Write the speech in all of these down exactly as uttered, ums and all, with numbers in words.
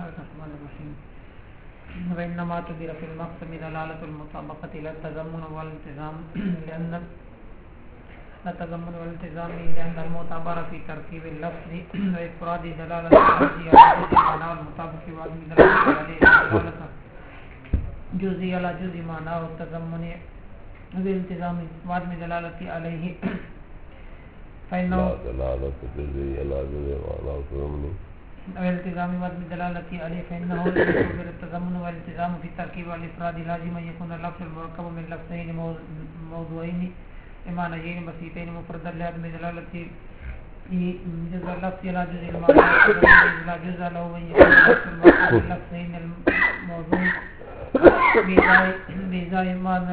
الرحمن الرحيم. وإنما تدير في المقسم دلالة المطابقة إلى التضمن والالتزام لأن التضمن والالتزام لأن المعتبر في تركيب اللفظ وإفراد دلالة الجزئي على جزء معناه المطابق وعدم دلالة عليه دلالة جزئي على جزء معناه التضمن والالتزام وعدم دلالة عليه فإنه دلالة جزئي على جزء معناه التضمن والالتزام وعدم دلالة عليه فإنه يكون التضمن والالتزام في التركيب والإفراد لازم أن يكون اللفظ المركب من لفظين موضوعين معنيين بسيطين مفردا لعدم دلالة جزء اللفظ على جزء المعنى لا جزء له من يكون اللفظ المركب من لفظين الموضوع بإزاء معنى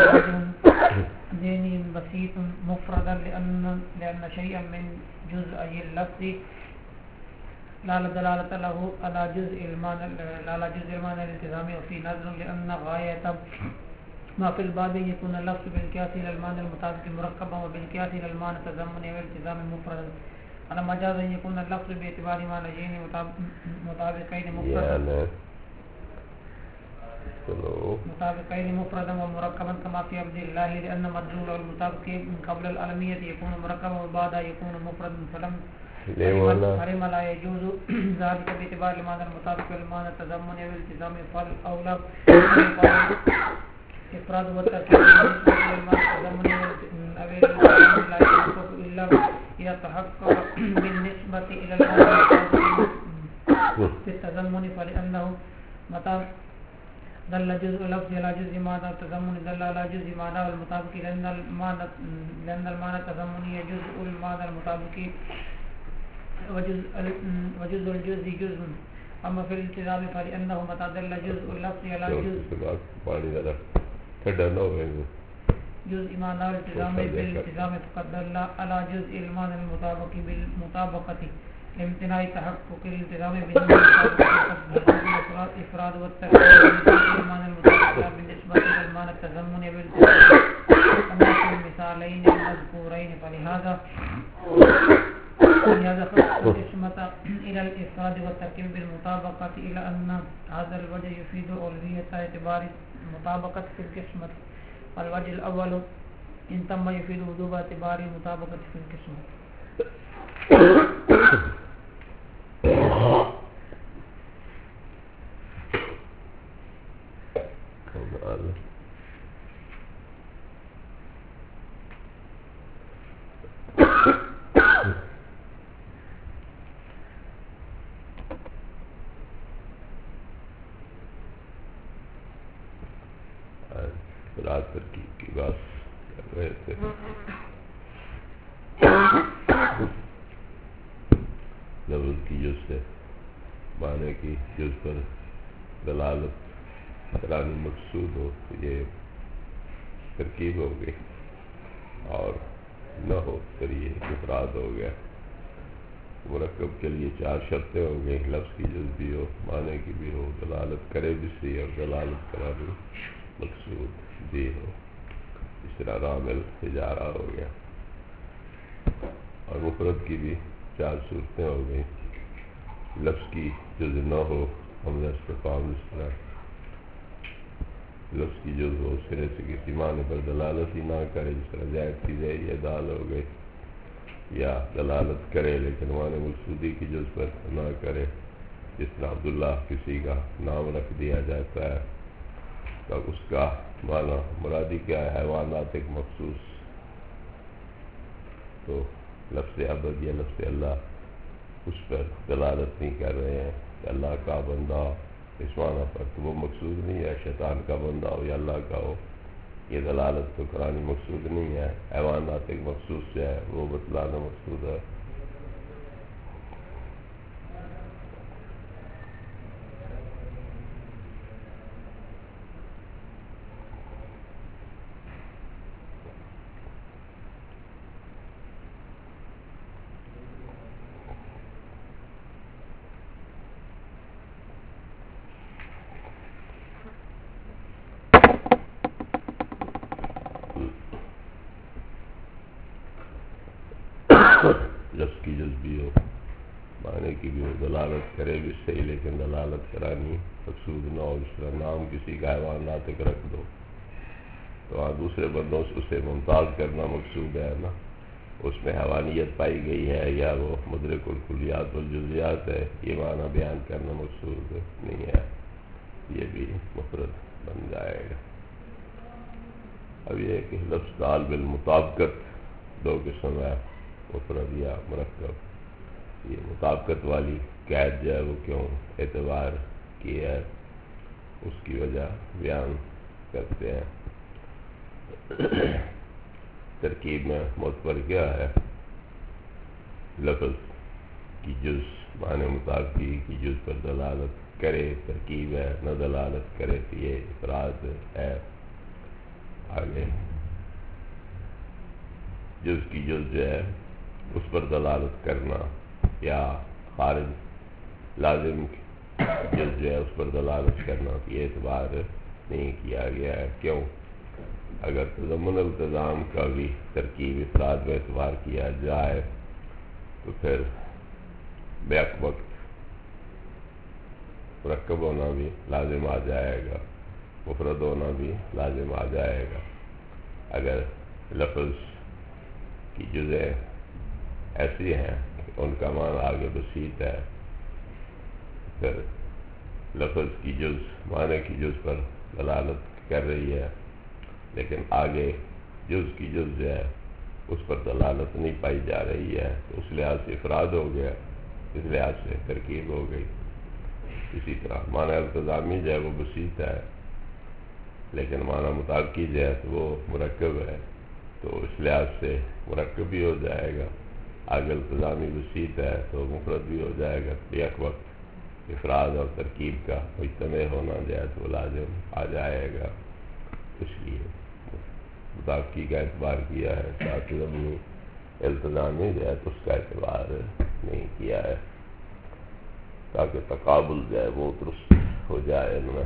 ديني بسيط مفردا لأن لأن شيئا من جزءي اللفظ لا دلالة له على جزء المعنى على جزء المعنى الالتزامي وفي نظر لأن غاية ما في الباب يكون اللفظ بالقياس إلى المعنى المطابق مركبا وبالقياس إلى المعنى تضمني والالتزام مفردا على مجاز أن يكون اللفظ باعتبار معنيين مطابقين مفردا مطابقين مفردا ومركبا كما في عبد الله لأن مدلول المطابق من قبل العالمية يكون مركبا وبعدها يكون مفردا فلم حرم لا يجوز ذلك باعتبار المعنى المطابق والمعنى التضمني والالتزام فالأولى إفراد والتركيب بالمعنى التضمني والالتزام لا يتحقق إلا إذا تحقق بالنسبة إلى المعنى في التضمن فلأنه متى دل جزء لفظ على جزء معنى التضمن دل على جزء معنى المطابق لأن المعنى لأن المعنى التضمني جزء المعنى المطابق وجزء وجزء الجزء جزء أما في الالتزام فلأنه متى دل جزء اللفظ على جزء جزء معنى الالتزام بالالتزام فقد دل على جزء المعنى المطابق بالمطابقة لامتناع تحقق الالتزام بالمطابقة إفراد والتركيب المعنى المطابق بالنسبة إلى المعنى التضمن بالالتزام كما في المثالين المذكورين فلهذا لهذا خص القسمة إلى الإفراد والتركيب بالمطابقة إلى أن هذا الوجه يفيد أولوية اعتبار المطابقة في القسمة والوجه الأول إن تم يفيد وجوب اعتبار المطابقة في القسمة. ترکیب کی بات کر رہے تھے لفظ کی جز سے معنی کی جز پر دلالت قرآن مقصود ہو تو یہ ترکیب ہو گئی اور نہ ہو پھر یہ افراد ہو گیا. مرکب کے لیے چار شرطیں ہو گئی لفظ کی جز بھی ہو معنی کی بھی ہو دلالت کرے بھی صحیح اور دلالت کرا بھی مقصود بھی ہو. اس طرح رامل اجارہ ہو گیا اور مفرد کی بھی چار صورتیں ہو گئی لفظ کی جز نہ ہو حمزہ استفہام اس طرح لفظ کی جز ہو سرے سے کسی معنی پر دلالت ہی نہ کرے جس طرح زید کی زید یہ دال ہو گئی یا دلالت کرے لیکن معنی مقصودی کی جز پر نہ کرے جس طرح عبداللہ کسی کا نام رکھ دیا جاتا ہے تو اس کا معنی مرادی کیا ہے حیوانات ایک مخصوص تو لفظ عبد یا لفظ اللہ اس پر دلالت نہیں کر رہے ہیں کہ اللہ کا بندہ اس معنی پر تو وہ مقصود نہیں ہے. شیطان کا بندہ ہو یا اللہ کا ہو یہ دلالت تو قرآنی مقصود نہیں ہے. حیوانات ایک مخصوص جو ہے وہ بتلانا مقصود ہے. معنی کی بھی وہ دلالت کرے بھی صحیح، لیکن دلالت کرانی مقصود نہ ہو۔ اس طرح نام کسی کا حیوان ناطق رکھ دو تو وہاں دوسرے بندوں سے اسے ممتاز کرنا مقصود ہے نا، اس میں حیوانیت پائی گئی ہے یا وہ مدرک الکلیات والجزیات ہے، یہ معنی بیان کرنا مقصود نہیں ہے، یہ بھی مفرد بن جائے گا۔ اب یہ ہے کہ لفظ دال بالمطابقت دو قسم ہے، مفرد یا مرکب۔ یہ مطابقت والی قید جو ہے وہ کیوں اعتبار کی ہے، اس کی وجہ بیان کرتے ہیں۔ ترکیب میں معتبر کیا ہے؟ لفظ کی جز معنی مطابقی کی جز پر دلالت کرے، ترکیب ہے، نہ دلالت کرے تو یہ افراد ہے۔ آگے جز کی جز جو ہے اس پر دلالت کرنا یا خارج لازم جز جو ہے اس پر دلالت کرنا یہ اعتبار نہیں کیا گیا ہے۔ کیوں؟ اگر تضمن التزام کا بھی ترکیب افراد میں اعتبار کیا جائے تو پھر بیک وقت مرکب ہونا بھی لازم آ جائے گا، مفرد ہونا بھی لازم آ جائے گا۔ اگر لفظ کی جزیں ایسی ہیں کہ ان کا معنی آگے بسیط ہے، پھر لفظ کی جز معنی کی جز پر دلالت کر رہی ہے لیکن آگے جز کی جز جو ہے اس پر دلالت نہیں پائی جا رہی ہے، تو اس لحاظ سے افراد ہو گیا، اس لحاظ سے ترکیب ہو گئی۔ اسی طرح معنی التزامی جو ہے وہ بسیط ہے لیکن معنی مطابقی جو ہے تو وہ مرکب ہے، تو اس لحاظ سے مرکب بھی ہو جائے گا۔ آگے التزامی بسیط ہے تو مفرد بھی ہو جائے گا، یک وقت افراد اور ترکیب کا مجتمع ہونا جو ہے تو وہ لازم آ جائے گا۔ اس لیے مطابقی کا اعتبار کیا ہے، ساتھ ضمنی التزامی جو ہے تو اس کا اعتبار نہیں کیا ہے تاکہ تقابل جو ہے وہ درست ہو جائے ان میں۔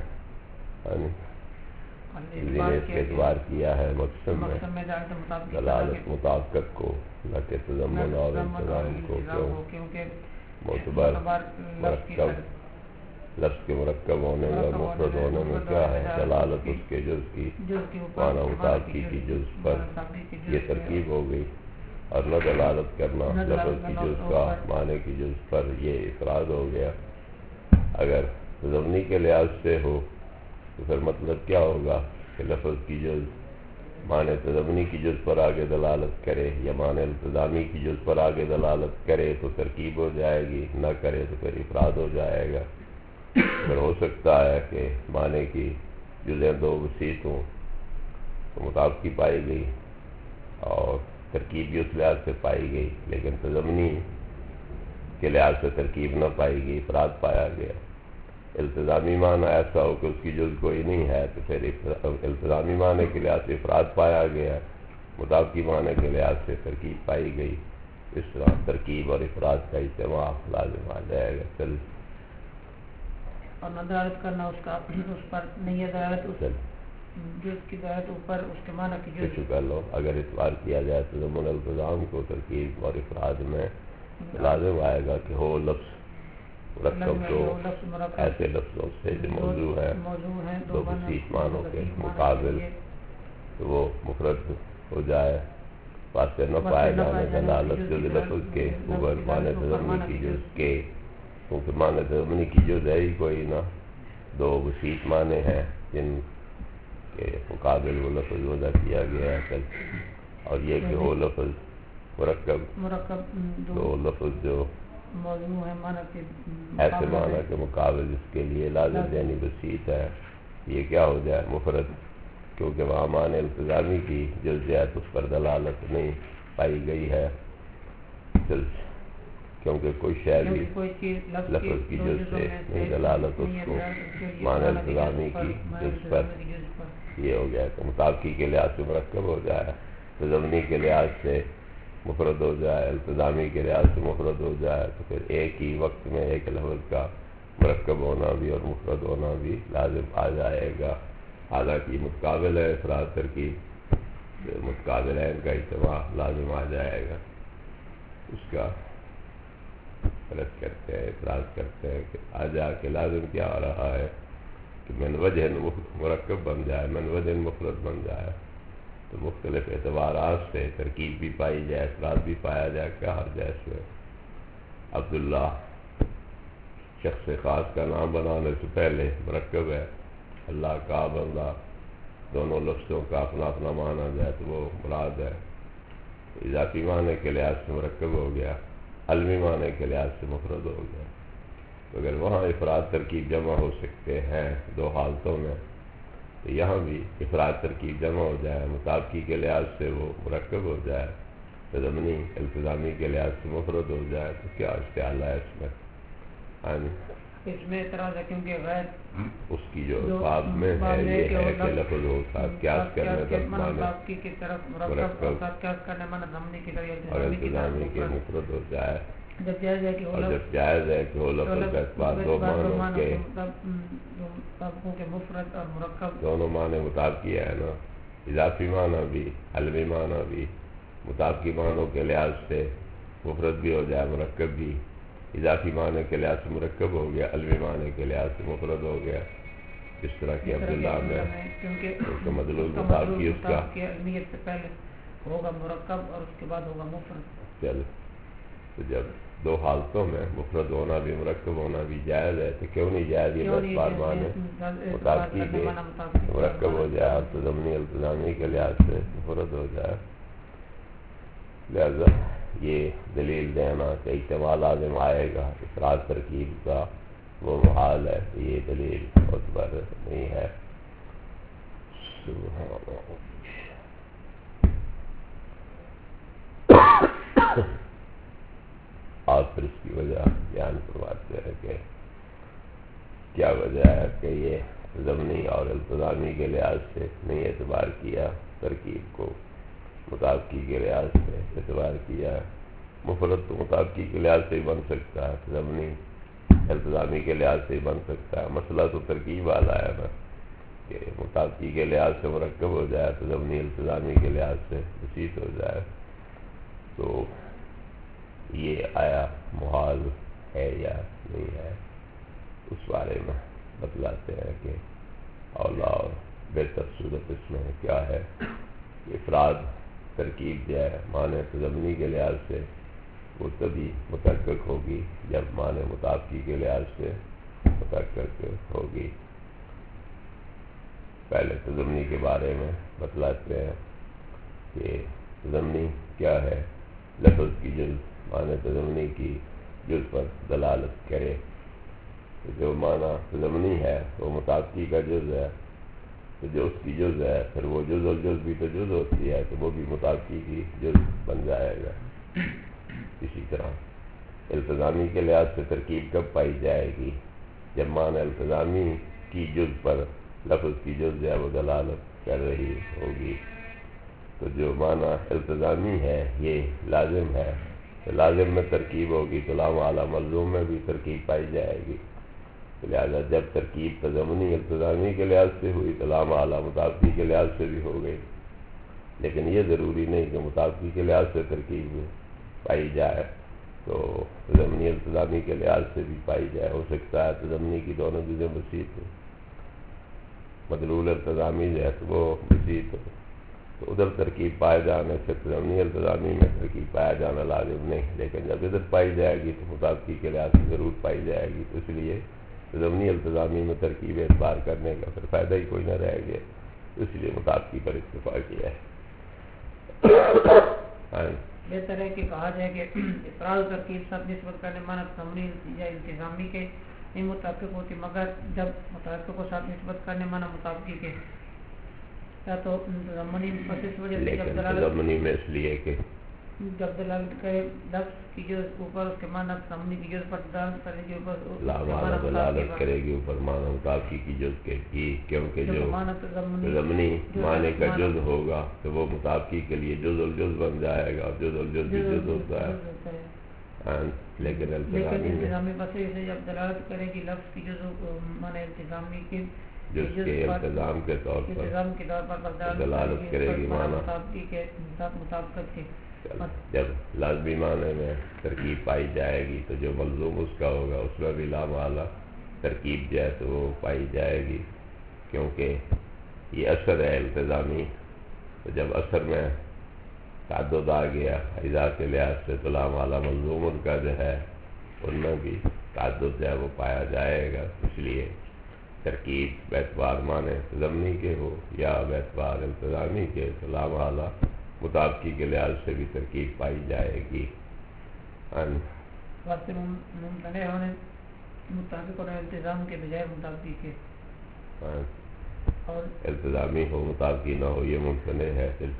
اس کے اعتبار کیا ہے مقسم میں دلالت مطابقت کو، نہ کہ تضمن اور التزام کو، کیوں معتبر مرکب لفظ کے مرکب ہونے میں اور مفرد ہونے میں کیا ہے؟ دلالت اس کے جز کی معنی مطابقی کی جز پر یہ ترکیب ہو گئی، اور نہ دلالت کرنا لفظ کی جز کا معنی کی جز پر یہ افراد ہو گیا۔ اگر ضمنی کے لحاظ سے ہو تو پھر مطلب کیا ہوگا کہ لفظ کی جز معنی تضمنی کی جز پر آگے دلالت کرے یا معنی التزامی کی جز پر آگے دلالت کرے تو ترکیب ہو جائے گی، نہ کرے تو پھر افراد ہو جائے گا۔ اگر ہو سکتا ہے کہ معنی کی جزیں دو وسیط ہوں تو مطابقی پائی گئی اور ترکیب بھی اس لحاظ سے پائی گئی، لیکن تضمنی کے لحاظ سے ترکیب نہ پائی گئی، افراد پایا گیا۔ التزامی معنی ایسا ہو کہ اس کی جز کوئی نہیں ہے تو پھر التزامی معنی کے لحاظ سے افراد پایا گیا، مطابقی معنی کے لحاظ سے ترکیب پائی گئی۔ اس طرح ترکیب اور افراد کا اجتماع لازم آ جائے گا۔ چل اور نہ دلالت کرنا اس کا اس پر نہیں ہے، دلالت اس جز کی دلالت اوپر اس کے معنی کی جز کر لو۔ اگر اعتبار کیا جائے تو ضمن التزام کو ترکیب اور افراد میں لازم آئے گا کہ ہو لفظ مرکب تو ایسے لفظوں سے جو موضوع ہے دو وسیط معنوں کے مقابل تو وہ مفرد ہو جائے، واسطے نہ پائے جانے دلالت جز لفظ کے اوپر معنی تضمنی کی جز کے، کیونکہ معنی تضمنی کی جز ہے ہی کوئی نہ، دو وسیط معنی ہیں جن کے مقابل وہ لفظ وضع کیا گیا ہے۔ اور یہ کہ وہ لفظ مرکب دو لفظ جو موضوع ہے معنی کے ایسے معنی کے مقابل جس کے لیے لازم یعنی بسیط ہے، یہ کیا ہو جائے؟ مفرد، کیونکہ وہاں معنی التزامی کی جزیات اس پر دلالت نہیں پائی گئی ہے، کیونکہ کوئی شے بھی لفظ کی جز سے نہیں دلالت اس کو معنی التزامی کی جز پر یہ ہو گیا کہ مطابقی کے لحاظ سے مرکب ہو جائے، تضمنی کے لحاظ سے مفرد ہو جائے، التزامی کے لحاظ سے مفرد ہو جائے، تو پھر ایک ہی وقت میں ایک لفظ کا مرکب ہونا بھی اور مفرد ہونا بھی لازم آ جائے گا۔ حالانکہ متقابل ہے افراد ترکیب، متقابل ہے ان کا اجتماع لازم آ جائے گا۔ اس کا رد کرتے ہیں، اعتراض کرتے ہیں کہ آ جا کے لازم کیا ہو رہا ہے کہ من وجہ مرکب بن جائے، من وجہ مفرد بن جائے، تو مختلف اعتبارات سے ترکیب بھی پائی جائے، افراد بھی پایا جائے، کیا حرج ہے اس میں؟ عبداللہ شخص خاص کا نام بنانے سے پہلے مرکب ہے، اللہ کا بندہ، دونوں لفظوں کا اپنا اپنا معنی جائے تو وہ مراد ہے، اضافی معنی کے لحاظ سے مرکب ہو گیا، علمی معنی کے لحاظ سے مفرد ہو گیا۔ اگر وہاں افراد ترکیب جمع ہو سکتے ہیں دو حالتوں میں، تو یہاں بھی افراد ترکیب جمع ہو جائے، مطابقی کے لحاظ سے وہ مرکب ہو جائے، تضمنی التزامی کے لحاظ سے مفرد ہو جائے، تو کیا اشتعال ہے اس میں؟ ہاں جی، اس میں اعتراض ہے کیونکہ غیر اس کی جو الفاظ میں ہے یہ ہے کہ لفظ ہو ساتھ قیاس کرنے پر معنی مطابقی کی طرف مرکب اور ساتھ قیاس کرنے معنی ضمنی کی طرف اور التزامی التزامی کی کے طرف مفرد ہو جائے، جب جائز ہے کہ اور جب جائز ہے کہ وہ لفظ کا اس بات دو معنوں کے مطابقوں کے مفرد اور مرکب دونوں معنی مطابقی ہے نا، اضافی معنی بھی علمی معنی بھی مطابقی معنوں کے لحاظ سے مفرد بھی ہو جائے، مرکب بھی، اضافی معنی کے لحاظ سے مرکب ہو گیا، علمی معنی کے لحاظ سے مفرد ہو گیا، اس طرح کہ عبداللہ میں کیونکہ مدلول مطابقی اس کا علمیت سے پہلے ہوگا مرکب اور اس کے بعد ہوگا مفرد۔ چل تو جب دو حالتوں میں مفرد ہونا بھی مرکب ہونا بھی جائز ہے تو کیوں نہیں جائز یہ دس بار معنی مطابقی کے مرکب ہو جائے اور تضمنی التزامی کے لحاظ سے مفرد ہو جائے؟ لہذا یہ دلیل دینا کہ اجتماع لازم آئے گا افراد ترکیب کا وہ محال ہے، یہ دلیل معتبر نہیں ہے۔ سبحان اللہ۔ آپ پھر اس کی وجہ بیان فرماتے ہیں کہ کیا وجہ ہے کہ یہ ضمنی اور التزامی کے لحاظ سے نہیں اعتبار کیا، ترکیب کو مطابقی کے لحاظ سے اعتبار کیا۔ مفرد تو مطابقی کے لحاظ سے ہی بن سکتا ہے، ضمنی التزامی کے لحاظ سے ہی بن سکتا ہے، مسئلہ تو ترکیب والا ہے نا کہ مطابقی کے لحاظ سے مرکب ہو جائے تو ضمنی التزامی کے لحاظ سے بسیط ہو جائے، تو یہ آیا محال ہے یا نہیں ہے، اس بارے میں بتلاتے ہیں کہ اولا اور بہتر صورت اس میں کیا ہے کہ افراد ترکیب جو ہے معنی تضمنی کے لحاظ سے وہ تبھی متحقق ہوگی جب معنی مطابقی کے لحاظ سے متحقق ہوگی۔ پہلے تضمنی کے بارے میں بتلاتے ہیں کہ تضمنی کیا ہے، لفظ کی جز معنی تضمنی کی جز پر دلالت کرے، تو جو معنی تضمنی ہے وہ مطابقی کا جز ہے، تو جو اس کی جز ہے پھر وہ جز الجز بھی تو جز ہوتی ہے تو وہ بھی مطابقی کی جز بن جائے گا۔ اسی طرح التزامی کے لحاظ سے ترکیب کب پائی جائے گی؟ جب معنی التزامی کی جز پر لفظ کی جز ہے وہ دلالت کر رہی ہوگی، تو جو معنی التزامی ہے یہ لازم ہے، تو لازم میں ترکیب ہوگی تو لام اعلیٰ ملزوم میں بھی ترکیب پائی جائے گی، لہذا جب ترکیب تضمنی التزامی کے لحاظ سے ہوئی تو لام اعلیٰ مطابقی کے لحاظ سے بھی ہو گئی، لیکن یہ ضروری نہیں کہ مطابقی کے لحاظ سے ترکیب پائی جائے تو تضمنی التزامی کے لحاظ سے بھی پائی جائے، ہو سکتا ہے تضمنی کی دونوں چیزیں بسیط ہوں، مدلول التزامی جو ہے تو وہ بسیط ہو، تو ادھر ترکیب پائے جانے سے تضمنی التزامی میں ترکیب پایا جانا لازم نہیں، لیکن جب ادھر پائی جائے گی تو مطابقی کے لحاظ سے ضرور پائی جائے گی، تو اس لیے ضمنی التزامی میں ترکیب اعتبار کرنے کا پھر فائدہ ہی کوئی نہ رہ گیا، اس لیے مطابقی پر اتفاق کیا ہے۔ بہتر ہے کہ کہا جائے کہ افراد ترکیب سب نسبت کرنے معنی ضمنی یا التزامی کے نہیں مطابق ہوتی، مگر جب متحقق کو ساتھ نسبت کرنے معنی مطابقی کے یا تو ضمنی بس اس وجہ سے جب دلالت ضمنی میں اس لیے کہ جب دلالت کرے لفظ کی جو اوپر اس کے معنی ضمنی کی جز پر دلالت کرے گی اوپر دلالت کرے گی اوپر معنی مطابقی کی جز کے کی، کیونکہ جو ضمنی معنی کا جز ہوگا تو وہ مطابقی کے لیے جز الجز بن جائے گا، جز الجز بھی جز ہوتا ہے، لیکن التزامی بس سے جب دلالت کرے گی لفظ کی جز معنی التزامی کی جز کے التزام کے طور پر التزام کے طور پر دلالت کرے گی معنی مطابقی کے ساتھ مطابقت کے جب لازمی معنی میں ترکیب پائی جائے گی تو جو ملزوم اس کا ہوگا اس میں بھی لا محالہ ترکیب جو ہے تو وہ پائی جائے گی، کیونکہ یہ اثر ہے التزامی. تو جب اثر میں تعدد آ گیا اجزاء کے لحاظ سے تو لا محالہ ملزوم ان کا جو ہے ان میں بھی تعدد جو ہے وہ پایا جائے گا. اس لیے ترکیب باعتبار معنی ضمنی کے ہو یا باعتبار التزامی کے تو لا محالہ مطابقی کے لحاظ سے بھی ترکیب پائی جائے گی. واسطے ممتنع ہونے مطابق اور التزام کے بجائے مطابقی کے اور التزامی ہو مطابقی نہ ہو یہ ممتنع ہے. پھر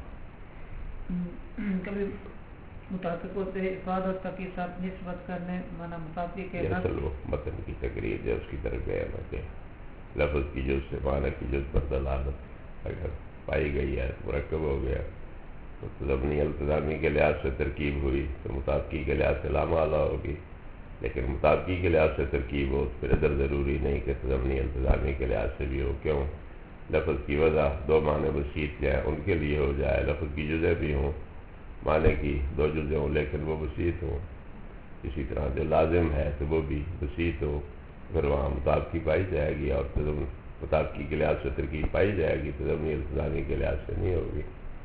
کبھی مطابق ہوتے افراد اور تقیید ساتھ نسبت کرنے مانا مطابقی کے اصل وہ متن کی تقریر جو اس کی طرف گیا نا کہ لفظ کی جز سے معنی کی جز پر دلالت اگر پائی گئی ہے مرکب ہو گیا تو ضمنی التزامی کے لحاظ سے ترکیب ہوئی تو مطابقی کے لحاظ سے لا محالہ ہوگی. لیکن مطابقی کے لحاظ سے ترکیب ہو پھر ادھر ضروری نہیں کہ ضمنی التزامی کے لحاظ سے بھی ہو. کیوں؟ لفظ کی وضع دو معنی بسیط جائیں ان کے لیے ہو جائے، لفظ کی جزیں بھی ہوں معنی کی دو جزیں ہوں لیکن وہ بسیط ہوں. اسی طرح جو لازم ہے تو وہ بھی بسیط ہو، پھر وہاں مطابقی پائی جائے گی اور مطابقی کے لحاظ سے ترکیب پائی جائے گی تو ضمنی التزامی کے لحاظ سے نہیں ہوگی.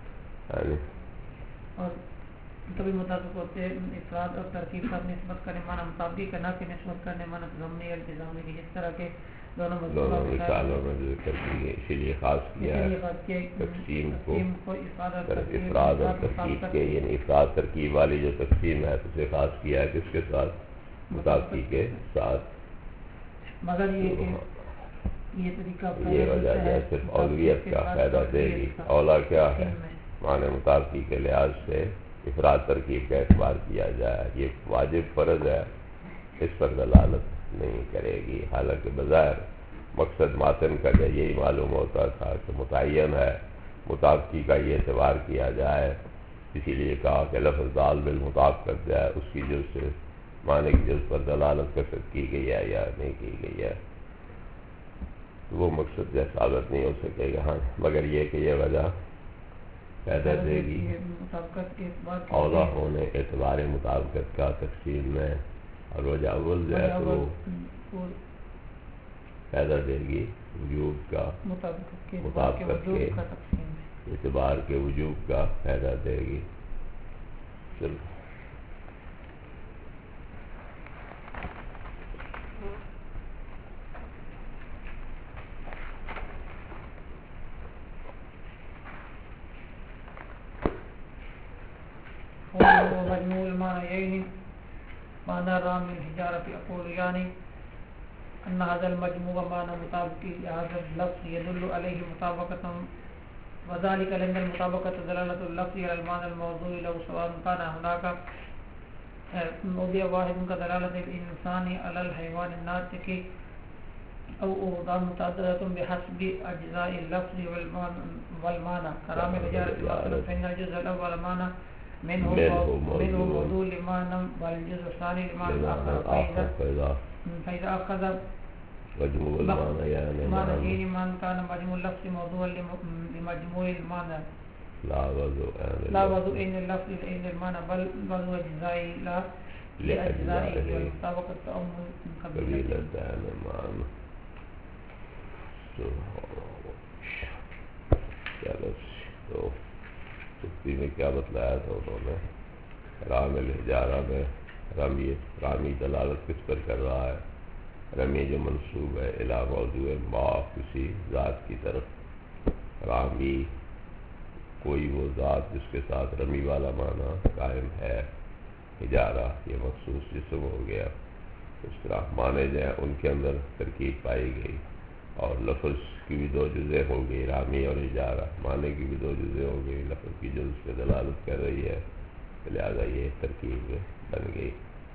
اور کبھی مطابق ہوتے افراد اور ترکیب پر نسبت کرنے مانا مطابقی کا نہ کہ نسبت کرنے مانا ضمنی التزامی کی جس طرح کے دونوں دونوں مثالوں میں جو ذکر کی ہے اسی لیے خاص کیا ہے تقسیم کو افراد اور ترکیب کے، یعنی افراد ترکیب والی جو تقسیم ہے اسے خاص کیا ہے کس کے ساتھ؟ مطابقی کے ساتھ. مگر یہ یہ طریقہ یہ وجہ ہے صرف اولویت کا فائدہ دے گی. اولا کیا ہے؟ معنی مطابقی کے لحاظ سے افراد ترکیب کا اعتبار کیا جائے. یہ واجب فرض ہے، اس پر دلالت نہیں کرے گی. حالانکہ بظاہر مقصد ماتن کا جو یہی معلوم ہوتا تھا کہ متعین ہے مطابقی کا یہ اعتبار کیا جائے، اسی لیے کہا کہ لفظ دال بالمطابقت جائے اس کی جز سے معنی کی جز پر دلالت کر کی گئی ہے یا نہیں کی گئی ہے. تو وہ مقصد جو ثابت نہیں ہو سکے گا. ہاں مگر یہ کہ یہ وجہ پیدا دے گی اولا ہونے اعتبار مطابقت کا تقسیم میں، اور وجہ اول جو ہے تو وہ پیدا دے گی وجوب کا مطابقت کے اعتبار کے وجوب کا پیدا دے گی. چلو مجموع المعنيين معنى رام الحجارة أقول يعني أن هذا المجموع معنى مطابق لهذا اللفظ يدل عليه مطابقة، وذلك لأن المطابقة دلالة اللفظ على المعنى الموضوع له سواء كان هناك موضوع واحد كدلالة الإنسان على الحيوان الناطق أو أوضاع متعددة بحسب أجزاء اللفظ والمعنى كرام الحجارة مثلا فإن الجزء الأول معنى منه منه موضوع لمعنى والجزء الثاني لمعنى آخر. فإذا أخذ مجموع المعنى يعني معنى من كان مجموع اللفظ موضوعا لمجموع المعنى لا وضوء لا وضوء إن اللفظ إن المعنى بل وضوء أجزائه لا لأجزائه والمطابقة أمر قبيلة دان المعنى. تو سکتی میں کیا بتلایا تھا انہوں نے؟ رام الحجارہ میں رمی رامی دلالت کس پر کر رہا ہے؟ رمی جو منصوب ہے الی موضوع ما کسی ذات کی طرف. رامی کوئی وہ ذات جس کے ساتھ رمی والا معنی قائم ہے. حجارہ یہ مخصوص جسم ہو گیا. اس طرح معنی جو ہیں ان کے اندر ترکیب پائی گئی اور لفظ کی بھی دو جزیں ہو گئی رامی اور حجارہ. معنی کی بھی دو جزیں ہو گئی، لفظ کی جز پہ دلالت کر رہی ہے لہذا یہ ترکیب بن گئی.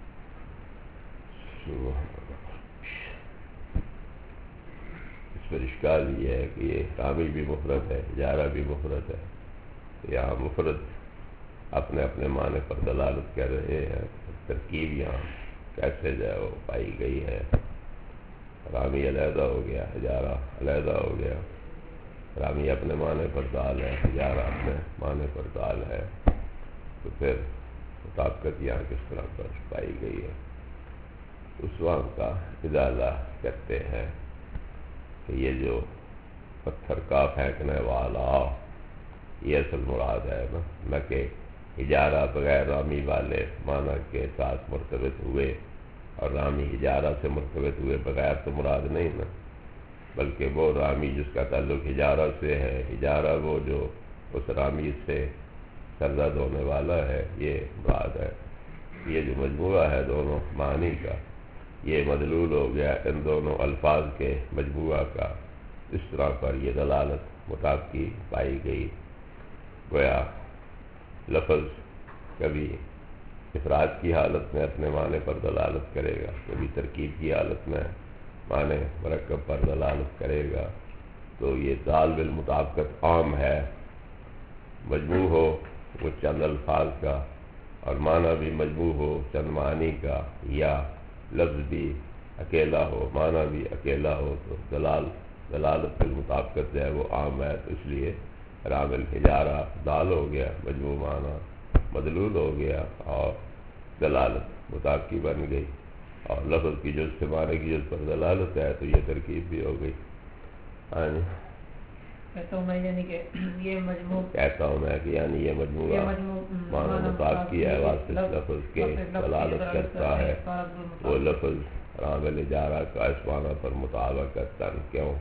اس پر اشکال یہ ہے کہ یہ رامی بھی مفرد ہے حجارہ بھی مفرد ہے. یہاں مفرد اپنے اپنے معنی پر دلالت کر رہے ہیں، ترکیب یہاں کیسے جو ہے وہ پائی گئی ہے. رامی علیحدہ ہو گیا، حجارہ علیحدہ ہو گیا. رامی اپنے معنی پر دال ہے، حجارہ اپنے معنی پر دال ہے. تو پھر مطابقت یہاں کس طرح پر پائی گئی ہے؟ اس وقت کا ادالہ کرتے ہیں کہ یہ جو پتھر کا پھینکنے والا یہ اصل مراد ہے نا، نہ کہ ہجارہ بغیر رامی والے معنی کے ساتھ مرتبط ہوئے اور رامی ہجارہ سے مرتبط ہوئے بغیر تو مراد نہیں نا، بلکہ وہ رامی جس کا تعلق ہجارہ سے ہے، ہجارہ وہ جو اس رامی سے سرزد ہونے والا ہے، یہ مراد ہے۔ یہ جو مجموعہ ہے دونوں معنی کا، یہ مدلول ہو گیا ان دونوں الفاظ کے مجموعہ کا، اس طرح پر یہ دلالت مطابقی پائی گئی۔ گویا لفظ کبھی افراد کی حالت میں اپنے معنی پر دلالت کرے گا، کبھی ترکیب کی حالت میں معنی مرکب پر دلالت کرے گا، تو یہ دال بالمطابقت عام ہے، مجموع ہو وہ چند الفاظ کا اور معنی بھی مجموع ہو چند معنی کا، یا لفظ بھی اکیلا ہو معنی بھی اکیلا ہو، تو دلال دلالت بالمطابقت جو ہے وہ عام ہے۔ تو اس لیے رام الحجارہ دال ہو گیا، مجموع معنی مدلول ہو گیا اور دلالت مطابقی بن گئی، اور لفظ کی جز سے معنی کی جز پر دلالت ہے تو یہ ترکیب بھی ہو گئی۔ ہاں جی، کہتا ہوں میں یعنی کہ یہ مجموع کہتا ہوں میں کہ یعنی یہ مجموعہ معنی مطابقی ہے واسطے لفظ کے دلالت کرتا ہے، وہ لفظ رام الحجارہ کا اس معنی پر مطابقت کیوں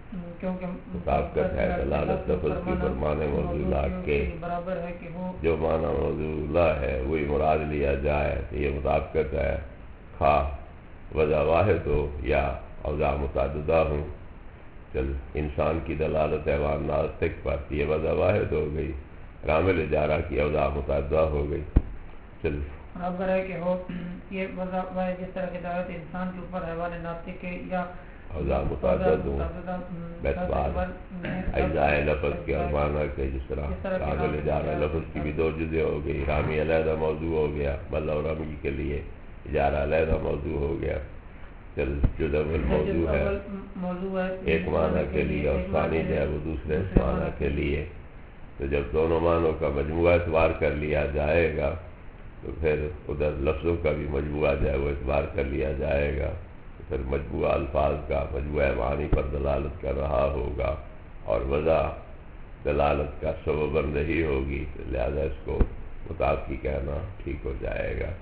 مطابقت ہے، دلالت لفظ کی پر معنی موضوع کے برابر ہے کہ وہ جو معنی موضوع ہے وہی مراد لیا جائے، تو یہ مطابقت ہے، خواہ وضع واحد ہو یا اوضاع متعددہ ہوں۔ چل انسان کی دلالت حیوان ناطق پر یہ وضع واحد ہو گئی، رام الحجارہ کی اوضاع متعددہ ہو گئی۔ چل برابر ہے کہ ہو یہ وضع واحد جس طرح کی دلالت انسان کے اوپر حیوان ناطق کے یا اوضاع متعدد ہوں بیتبار اجزاء لفظ کے اور معنی کے، جس طرح رام الحجارہ لفظ کی بھی دو جزے ہو گئی، رامی علیحدہ موضوع ہو گیا، ملا و رامی کے لیے اجارہ علیحدہ موضوع ہو گیا۔ چل جز اول موضوع ہے ایک معنی کے لیے اور ثانی جو ہے وہ دوسرے معنی کے لیے، تو جب دونوں معنوں کا مجموعہ اعتبار کر لیا جائے گا تو پھر ادھر لفظوں کا بھی مجموعہ جو ہے وہ اعتبار کر لیا جائے گا، تو پھر مجموعہ الفاظ کا مجموعہ معنی پر دلالت کر رہا ہوگا اور وضع دلالت کا سبب رہی ہوگی، تو لہذا اس کو مطابقی کہنا ٹھیک ہو جائے گا،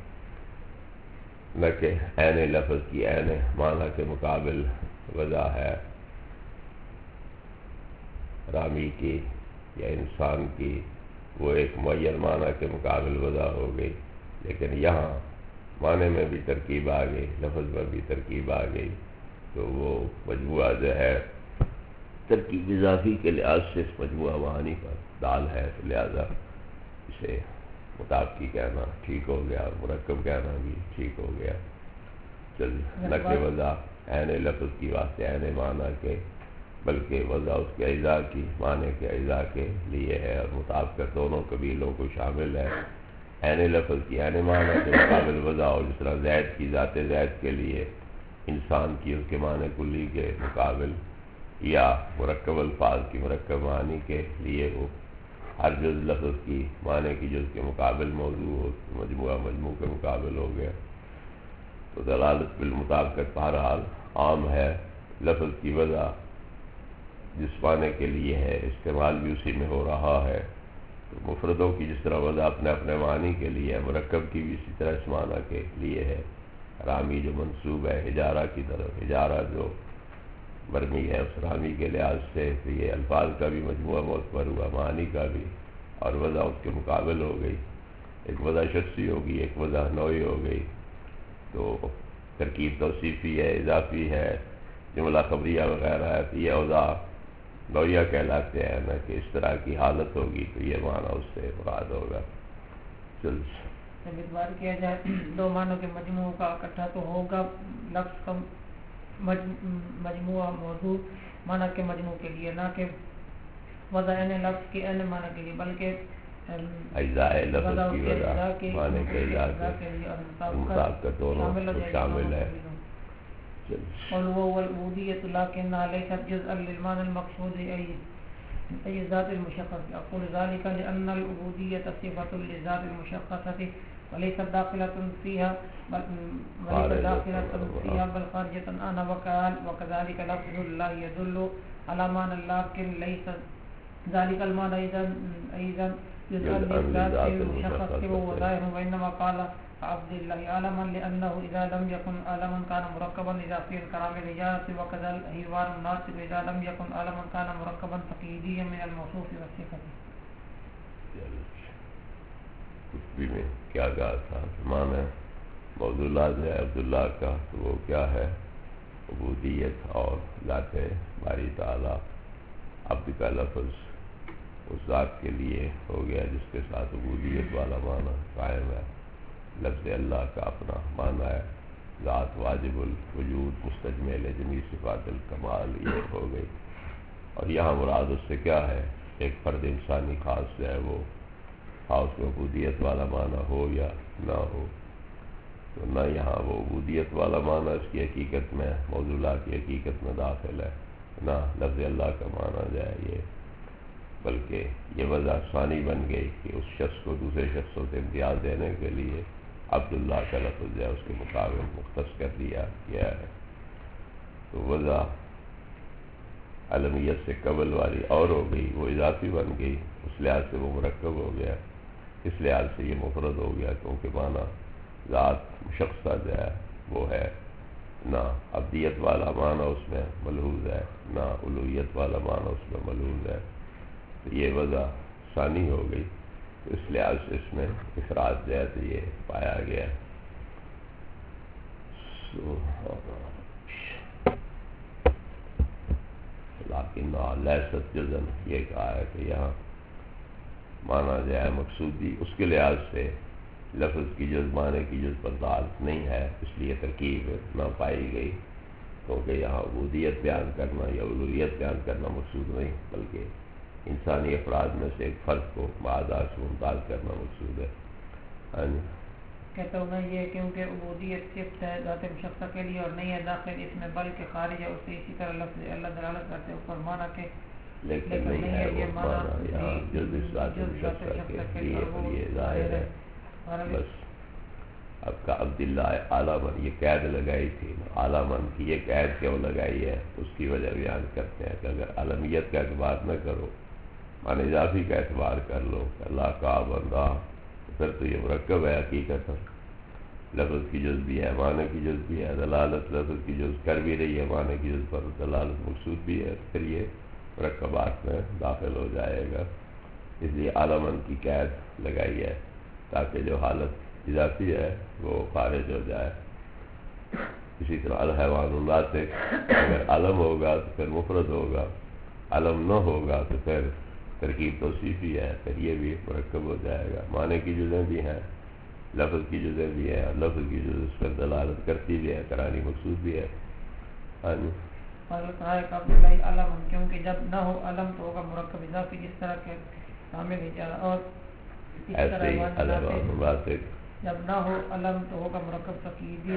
نہ کہ عین لفظ کی عین معنی کے مقابل وضع ہے رامی کی یا انسان کی، وہ ایک معین معنی کے مقابل وضع ہو گئی، لیکن یہاں معنی میں بھی ترکیب آ گئی، لفظ میں بھی ترکیب آ گئی، تو وہ مجموعہ جو ہے ترکیب اضافی کے لحاظ سے اس مجموعہ معنی پر دال ہے، تو لہذا اسے مطابقی کہنا ٹھیک ہو گیا اور مرکب کہنا بھی ٹھیک ہو گیا۔ چل نقل وضع عین لفظ کی واسطے عین معنی کے، بلکہ وضع اس کے اجزاء کی معنی کے اجزاء کے لیے ہے، اور مطابقت دونوں قبیلوں کو شامل ہے، عین لفظ کی عین معنی کے مقابل وضع ہو، جس طرح زید کی ذات زید کے لیے، انسان کی اس کے معنی کلی کے مقابل، یا مرکب الفاظ کی مرکب معنی کے لیے ہو، ہر جز لفظ کی معنی کی جز کے مقابل موضوع ہو، مجموعہ مجموع کے مقابل ہو گیا، تو دلالت بالمطابقت بہرحال عام ہے، لفظ کی وضع جس معنی کے لیے ہے استعمال بھی اسی میں ہو رہا ہے، تو مفردوں کی جس طرح وضع اپنے اپنے معنی کے لیے ہے، مرکب کی بھی اسی طرح اس معنی کے لیے ہے، رامی جو منسوب ہے ہجارہ کی طرف، ہجارہ جو مرمی ہے اس رامی کے لحاظ سے، تو یہ الفاظ کا بھی مجموعہ معتبر ہوا، معنی کا بھی، اور وضع اس کے مقابل ہو گئی، ایک وضع شخصی ہوگی ایک وضع نوعی ہو گئی، تو ترکیب توصیفی ہے، اضافی ہے، جملہ خبریہ وغیرہ ہے، تو یہ اوضاع نوعیہ کہلاتے ہیں، نا کہ اس طرح کی حالت ہوگی تو یہ معنی اس سے مراد ہوگا۔ چل جب اعتبار کیا جائے دو معنوں کے مجموعوں کا اکٹھا تو ہوگا لفظ کا مجموعہ موضوع معنی کے مجموع کے لیے، نہ کہ وضع عین لفظ کی عین معنی کے لیے، بلکہ اجزاء لفظ کی وضع معنی کے اجزاء کے مطابقت دونوں شامل ہے۔ قل هو العبودیۃ لكنها ليست جزءا للمعنى المقصود، ای أي ذات المشقة. أقول ذلك لأن العبودية صفة لذات المشقة وليست داخلة فيها بل وليست داخلة فيها بل خارجة عنها. وقال وكذلك لفظ الله يدل على معنى الله لكن ليس ذلك المعنى أيضا أيضا جزءا لذات المشقة وهو ظاهر. وإنما قال عبد الله عالما لأنه إذا لم يكن عالما كان مركبا إضافيا كلام الإجارة. وكذا الحيوان الناطق إذا لم يكن عالما كان مركبا تقييديا من الموصوف والصفة. کتبی میں کیا کہا تھا معنی موضوع ہے عبداللہ کا تو وہ کیا ہے عبودیت اور ذات باری تعالی عبد کا لفظ اس ذات کے لیے ہو گیا جس کے ساتھ عبودیت والا معنی قائم ہے. لفظ اللہ کا اپنا معنی ہے ذات واجب الوجود مستجمل جمیع صفات الکمال یہ ہو گئی. اور یہاں مراد اس سے کیا ہے ایک فرد انسانی خاص جو ہے وہ خاص اس میں عبودیت والا معنی ہو یا نہ ہو تو نہ یہاں وہ عبودیت والا معنی اس کی حقیقت میں موضوع کی حقیقت میں داخل ہے نہ لفظ اللہ کا معنی جو ہے یہ بلکہ یہ وضع ثانی بن گئی کہ اس شخص کو دوسرے شخصوں سے امتیاز دینے کے لیے عبداللہ کا لفظ جو ہے اس کے مطابق مختص کر دیا گیا ہے. تو وضع علمیت سے قبل والی اور ہو گئی وہ اضافی بن گئی اس لحاظ سے وہ مرکب ہو گیا اس لحاظ سے یہ مفرد ہو گیا کیونکہ معنی ذات مشخصہ جو ہے وہ ہے نہ عبدیت والا معنی اس میں ملحوظ ہے نہ الوہیت والا معنی اس میں ملحوظ ہے. تو یہ وضع ثانی ہو گئی تو اس لحاظ سے اس میں افراد جو ہے تو یہ پایا گیا. لیکن لیست جزن یہ کہا ہے کہ یہاں معنی جو ہے مقصودی اس کے لحاظ سے لفظ کی جز معنی کی جز پر دال نہیں ہے اس لیے ترکیب نہ پائی گئی کیونکہ یہاں عبودیت بیان کرنا یا الوہیت بیان کرنا مقصود نہیں بلکہ انسانی افراد میں سے ایک فرد کو معاذ سے ممتاز کرنا مقصود ہے. ہاں جی کہتا ہوں میں یہ کیونکہ عبودیت صرف ہے ذات مشخصہ کے لیے اور نہیں ہے داخل اس میں بلکہ خارج ہے اس سے اسی طرح لفظ اللہ دلالت کرتے ہیں اوپر معنی کے لیکن نہیں ہے وہ معنی یہاں جز اس ذات مشخصہ کے لیے اور یہ ظاہر ہے. بس اب کا عبداللہ عالمن یہ قید لگائی تھی عالمن کی یہ قید کیوں لگائی ہے اس کی وجہ بیان کرتے ہیں کہ اگر عالمیت کا اعتبار نہ کرو معنی اضافی کا اعتبار کر لو کہ اللہ کا بندہ پھر تو یہ مرکب ہے حقیقت لفظ کی جز بھی ہے معنی کی جز بھی ہے دلالت لفظ کی جز کر بھی رہی ہے معنی کی جز پر دلالت مقصود بھی ہے پھر یہ مرکبات میں داخل ہو جائے گا. اس لیے عالمن کی قید لگائی ہے تاکہ جو حالت اضافی ہے وہ خارج ہو جائے. اسی طرح الحیوان الناطق اگر علم ہوگا تو پھر مفرد ہوگا علم نہ ہوگا تو پھر ترکیب توصیفی ہے پھر یہ بھی مرکب ہو جائے گا. معنی کی جزیں بھی ہیں لفظ کی جزیں بھی ہیں لفظ کی جز اس پر دلالت کرتی بھی ہے کرانی مقصود بھی ہے. ہاں جی علم کیونکہ جب نہ ہو علم تو ہوگا مرکب اضافی جس طرح کے شامل ہے اور ایسے ہی الحیوان الناطق جب نہ ہو علم تو ہوگا مرکب تقییدی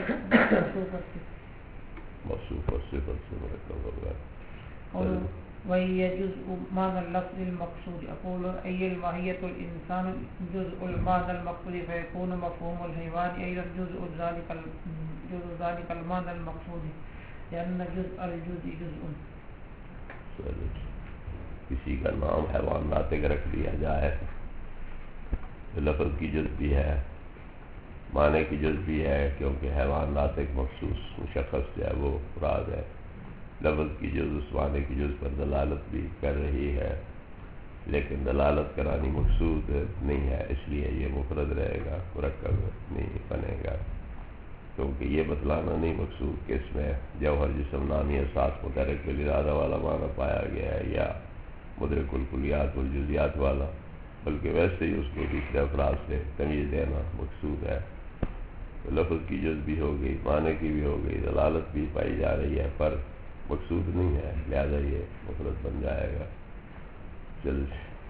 موصوف اور صفت سے مرکب ہوگا. اور وہی جزء معنی اللفظ المقصود. اقول ای الماہیت الانسان جزء المعنی المقصود فیکون مفہوم الحیوان ایضا جزء ذلك جزء ذلك المعنی المقصود لأن جزء الجزء جزء. کسی کا نام حیوان ناطق رکھ دیا جائے لفظ کی جز بھی ہے معنی کی جز بھی ہے کیونکہ حیوان ناطق مخصوص مشخص جو ہے وہ مراد ہے. لفظ کی جز اس معنی کی جز پر دلالت بھی کر رہی ہے لیکن دلالت کرانی مقصود نہیں ہے اس لیے یہ مفرد رہے گا مرکب نہیں بنے گا کیونکہ یہ بتلانا نہیں مقصود کہ اس میں جوہر جسم نامی اساس متحرک بالارادہ والا معنی پایا گیا ہے یا مدرک الکلیات والجزیات والا بلکہ ویسے ہی اس کو دوسرے افراد سے تمیز دینا مقصود ہے. تو لفظ کی جز بھی ہو گئی معنی کی بھی ہو گئی دلالت بھی پائی جا رہی ہے پر مقصود نہیں ہے لہذا یہ مفرد بن جائے گا. چل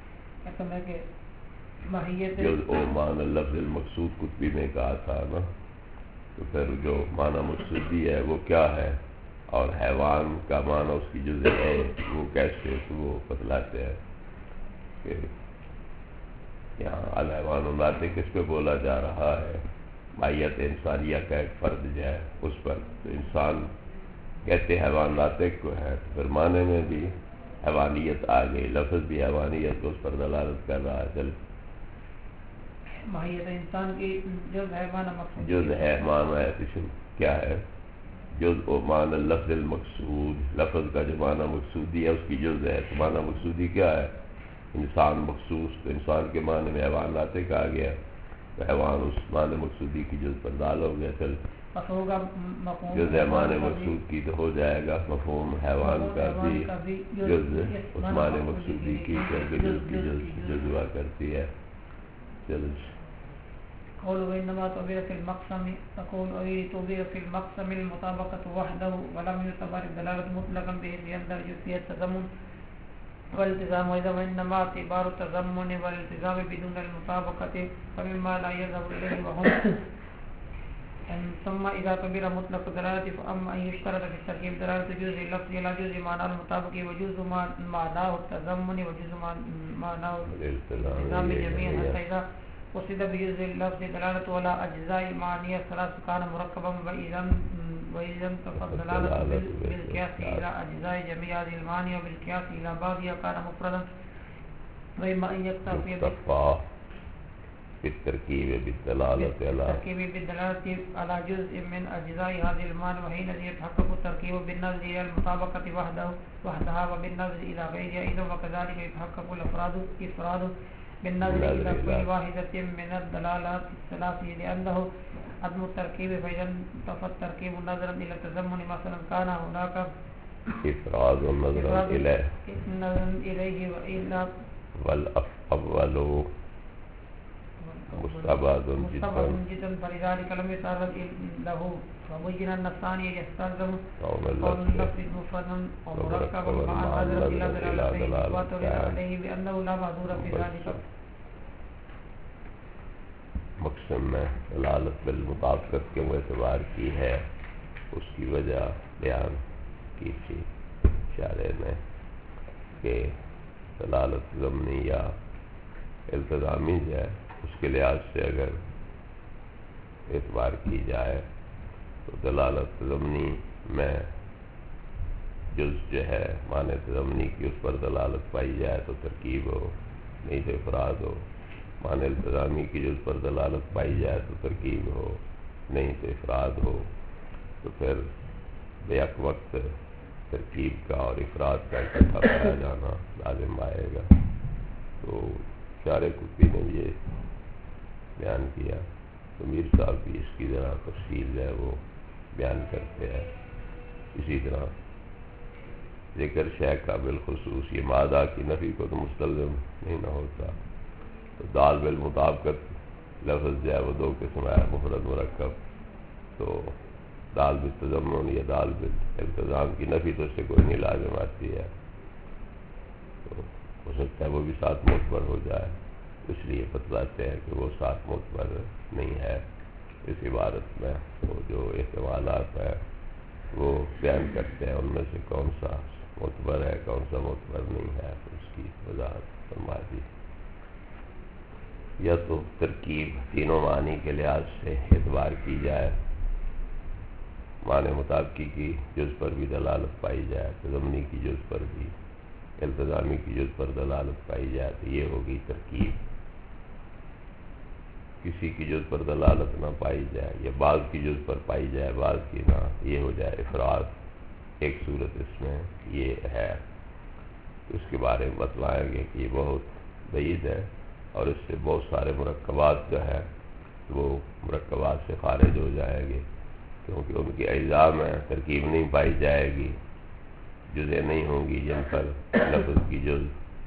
جز او معنی لفظ المقصود کتبی میں کہا تھا نا تو پھر جو معنی مقصودی ہے وہ کیا ہے اور حیوان کا معنی اس کی جز ہے وہ کیسے تو وہ بتلاتے ہیں. کہ یہاں الحیوان الناطق کس پہ بولا جا رہا ہے؟ ماہیت انسانیہ کا ایک فرد جو ہے اس پر. تو انسان کہتے حیوان ناطق کو ہے، پھر معنی میں بھی حیوانیت آ گئی، لفظ بھی حیوانیت کو اس پر دلالت کر رہا ہے. چل ماہیت انسان کی جز ہے معنی مقصود جز ہے معنی ہے اسم کیا ہے؟ جز و معنی لفظ المقصود، لفظ کا جو معنی مقصودی ہے اس کی جز ہے. تو معنی مقصودی کیا ہے؟ انسان مخصوص. تو انسان کے معنی میں حیوان ناطق آ گیا، تو حیوان اس معنی مقصودی کی جز پر دال ہو گیا. چل جز ہے معنی مقصود کی تو ہو جائے گا مفہوم حیوان کا بھی جز اس معنی مقصودی کی جز کی جز جز ہوا کرتی ہے. چل قول وإنما تعبير في المقسم تقول أي تعبير في المقسم المطابقة وحده ولم يعتبر الدلالة مطلقا به ليندرج فيها التضمن والالتزام. وإذا وإنما اعتبار التضمن والالتزام بدون المطابقة فمما لا يذهب إليه وهم ثم إذا تعبير مطلق الدلالة فأما أن يشترط في التركيب دلالة جزء اللفظ إلى جزء معنى المطابق وجزء معناه التضمن وجزء معناه الالتزام جميعا حتى إذا قصد بجزء اللفظ دلالة على أجزاء المعاني الثلاث كان مركبا وإذا انتفت دلالة بالقياس إلى أجزاء جميع هذه المعاني وبالقياس إلى بعضها كان مفردا. وإما أن يكتفي بالتركيب بالدلالة بالتركيب بالدلالة على جزء من أجزاء هذه المعاني وحينئذ يتحقق التركيب بالنظر إلى المطابقة وحده وحدها وبالنظر إلى غيرها أيضا وكذلك يتحقق الأفراد إفراد بالنظر إلى كل واحدة من الدلالات الثلاث لأنه عدم التركيب. فإذا انتفى التركيب نظرا إلى التضمن مثلا كان هناك إفراد نظرا إليه نظرا إليه وإلا والأول مستبعد جدا جدا فلذلك لم يتعرض له. فبين أن الثاني يستلزم كون اللفظ مفردا ومركبا مع النظر إلى دلالتين وترد عليه بأنه لا معذور في ذلك. مقسم میں دلالت بالمطابقت کے اعتبار کی ہے، اس کی وجہ بیان کی تھی اشارے میں کہ دلالت ضمنی یا التزامی جو ہے اس کے لحاظ سے اگر اعتبار کی جائے تو دلالت ضمنی میں جز جو ہے معنی ضمنی کی اس پر دلالت پائی جائے تو ترکیب ہو، نہیں تو افراد ہو. معنی التزامی کی جز پر دلالت پائی جائے تو ترکیب ہو، نہیں تو افراد ہو. تو پھر بیک وقت ترکیب کا اور افراد کا اکٹھا پایا جانا لازم آئے گا. تو شارح قطبی نے یہ بیان کیا. تو میر صاحب بھی اس کی ذرا تفصیل ہے وہ بیان کرتے ہیں. اسی طرح ذکر شے کا بالخصوص یہ مادہ کی نفی کو تو مستلزم نہیں نہ ہوتا. تو دال بالمطابقت لفظ جو ہے وہ دو قسم ہے، مفرد مرکب. تو دال بالتضمن یا دال بالالتزام کی نفی تو اس سے کوئی نہیں لازم آتی ہے. تو ہو سکتا ہے وہ بھی ساتھ معتبر ہو جائے، اس لیے بتلاتے ہیں کہ وہ ساتھ معتبر نہیں ہے. اس عبارت میں وہ جو احتمالات ہیں وہ بیان کرتے ہیں، ان میں سے کون سا معتبر ہے کون سا معتبر نہیں ہے، اس کی وضاحت فرما دی. یا تو ترکیب تینوں معنی کے لحاظ سے اعتبار کی جائے، معنی مطابقی کی جز پر بھی دلالت پائی جائے، تضمنی کی جز پر بھی، التزامی کی جز پر دلالت پائی جائے تو یہ ہوگی ترکیب. کسی کی جز پر دلالت نہ پائی جائے یا بعض کی جز پر پائی جائے بعض کی نہ، یہ ہو جائے افراد. ایک صورت اس میں یہ ہے. اس کے بارے میں بتلائیں گے کہ یہ بہت بعید ہے اور اس سے بہت سارے مرکبات جو ہے وہ مرکبات سے خارج ہو جائیں گے، کیونکہ ان کی اجزاء میں ترکیب نہیں پائی جائے گی، جزیں نہیں ہوں گی جن پر لفظ کی جز